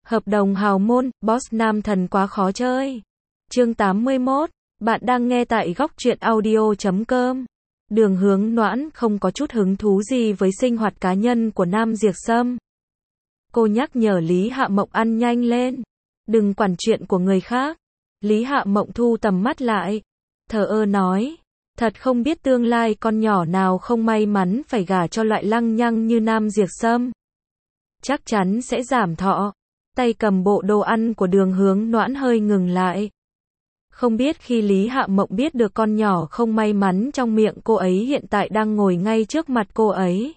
Hợp đồng hào môn, boss nam thần quá khó chơi. Chương 81, bạn đang nghe tại góc truyện audio.com. Đường Hướng Noãn không có chút hứng thú gì với sinh hoạt cá nhân của Nam Diệp Sâm. Cô nhắc nhở Lý Hạ Mộng ăn nhanh lên. Đừng quản chuyện của người khác. Lý Hạ Mộng thu tầm mắt lại. Thờ ơ nói. Thật không biết tương lai con nhỏ nào không may mắn phải gả cho loại lăng nhăng như Nam Diệp Sâm. Chắc chắn sẽ giảm thọ. Tay cầm bộ đồ ăn của Đường Hướng Noãn hơi ngừng lại. Không biết khi Lý Hạ Mộng biết được con nhỏ không may mắn trong miệng cô ấy hiện tại đang ngồi ngay trước mặt cô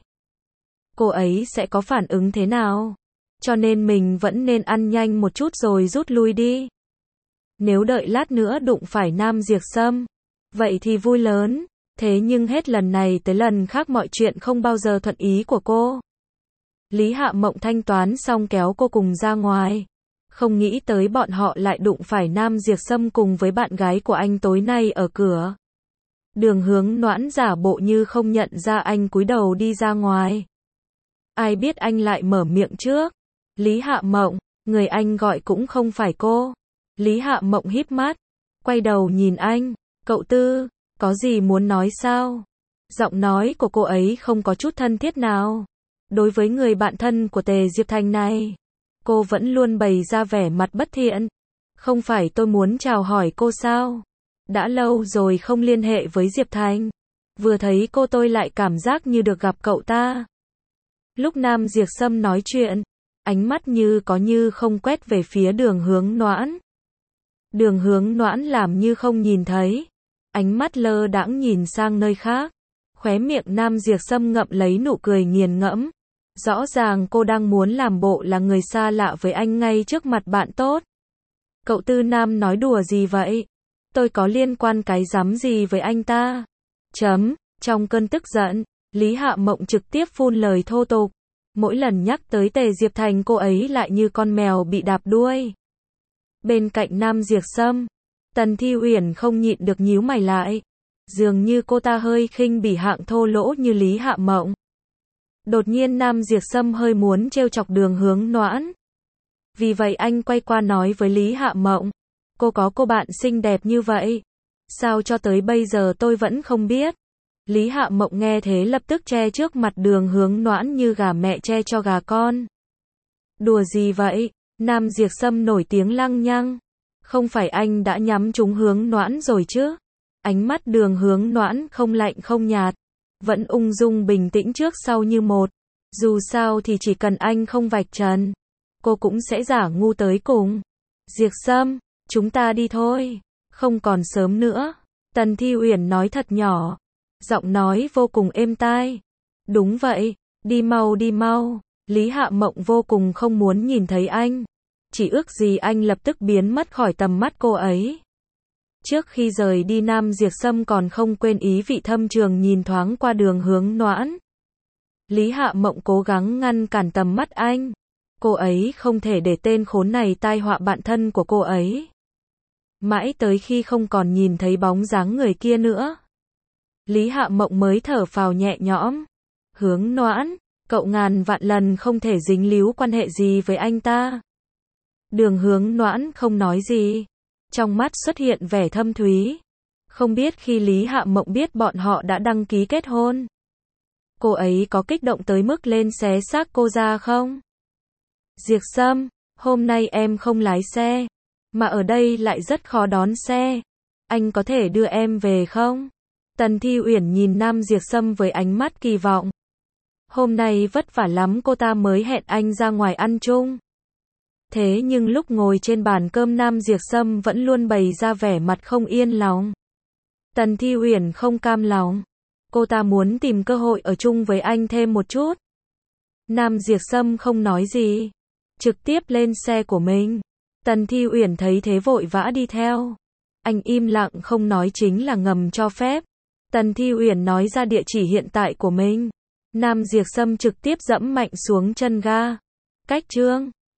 ấy sẽ có phản ứng thế nào? Cho nên mình vẫn nên ăn nhanh một chút rồi rút lui đi. Nếu đợi lát nữa đụng phải Nam Diệp Sâm, vậy thì vui lớn. Thế nhưng hết lần này tới lần khác mọi chuyện không bao giờ thuận ý của cô. Lý Hạ Mộng thanh toán xong kéo cô cùng ra ngoài. Không nghĩ tới bọn họ lại đụng phải Nam Diệp Sâm cùng với bạn gái của anh tối nay ở cửa. Đường Hướng Noãn giả bộ như không nhận ra anh cúi đầu đi ra ngoài. Ai biết anh lại mở miệng trước. Lý Hạ Mộng, người anh gọi cũng không phải cô. Lý Hạ Mộng híp mắt, quay đầu nhìn anh. Cậu Tư, có gì muốn nói sao? Giọng nói của cô ấy không có chút thân thiết nào. Đối với người bạn thân của Tề Diệp Thành này, cô vẫn luôn bày ra vẻ mặt bất thiện. Không phải tôi muốn chào hỏi cô sao? Đã lâu rồi không liên hệ với Diệp Thành. Vừa thấy cô tôi lại cảm giác như được gặp cậu ta. Lúc Nam Diệp Sâm nói chuyện, ánh mắt như có như không quét về phía Đường Hướng Noãn. Đường Hướng Noãn làm như không nhìn thấy. Ánh mắt lơ đãng nhìn sang nơi khác. Khóe miệng Nam Diệp Sâm ngậm lấy nụ cười nghiền ngẫm. Rõ ràng cô đang muốn làm bộ là người xa lạ với anh ngay trước mặt bạn tốt. Cậu Tư Nam nói đùa gì vậy? Tôi có liên quan cái rắm gì với anh ta? Trong cơn tức giận, Lý Hạ Mộng trực tiếp phun lời thô tục. Mỗi lần nhắc tới Tề Diệp Thành cô ấy lại như con mèo bị đạp đuôi. Bên cạnh Nam Diệp Sâm, Tần Thi Uyển không nhịn được nhíu mày lại. Dường như cô ta hơi khinh bỉ hạng thô lỗ như Lý Hạ Mộng. Đột nhiên Nam Diệp Sâm hơi muốn trêu chọc Đường Hướng Noãn. Vì vậy anh quay qua nói với Lý Hạ Mộng. Cô có cô bạn xinh đẹp như vậy. Sao cho tới bây giờ tôi vẫn không biết. Lý Hạ Mộng nghe thế lập tức che trước mặt Đường Hướng Noãn như gà mẹ che cho gà con. Đùa gì vậy? Nam Diệp Sâm nổi tiếng lăng nhăng. Không phải anh đã nhắm trúng Hướng Noãn rồi chứ? Ánh mắt Đường Hướng Noãn không lạnh không nhạt. Vẫn ung dung bình tĩnh trước sau như một. Dù sao thì chỉ cần anh không vạch trần, cô cũng sẽ giả ngu tới cùng. Diệp Sâm, chúng ta đi thôi. Không còn sớm nữa. Tần Thi Uyển nói thật nhỏ. Giọng nói vô cùng êm tai. Đúng vậy, đi mau đi mau. Lý Hạ Mộng vô cùng không muốn nhìn thấy anh. Chỉ ước gì anh lập tức biến mất khỏi tầm mắt cô ấy. Trước khi rời đi Nam Diệp Sâm còn không quên ý vị thâm trường nhìn thoáng qua Đường Hướng Noãn. Lý Hạ Mộng cố gắng ngăn cản tầm mắt anh. Cô ấy không thể để tên khốn này tai họa bạn thân của cô ấy. Mãi tới khi không còn nhìn thấy bóng dáng người kia nữa, Lý Hạ Mộng mới thở phào nhẹ nhõm. Hướng Noãn, cậu ngàn vạn lần không thể dính líu quan hệ gì với anh ta. Đường Hướng Noãn không nói gì. Trong mắt xuất hiện vẻ thâm thúy. Không biết khi Lý Hạ Mộng biết bọn họ đã đăng ký kết hôn, cô ấy có kích động tới mức lên xé xác cô ra không? Diệp Sâm, hôm nay em không lái xe, mà ở đây lại rất khó đón xe. Anh có thể đưa em về không? Tần Thi Uyển nhìn Nam Diệp Sâm với ánh mắt kỳ vọng. Hôm nay vất vả lắm cô ta mới hẹn anh ra ngoài ăn chung. Thế nhưng lúc ngồi trên bàn cơm Nam Diệp Sâm vẫn luôn bày ra vẻ mặt không yên lòng. Tần Thi Uyển không cam lòng. Cô ta muốn tìm cơ hội ở chung với anh thêm một chút. Nam Diệp Sâm không nói gì. Trực tiếp lên xe của mình. Tần Thi Uyển thấy thế vội vã đi theo. Anh im lặng không nói chính là ngầm cho phép. Tần Thi Uyển nói ra địa chỉ hiện tại của mình. Nam Diệp Sâm trực tiếp dẫm mạnh xuống chân ga. Cách chương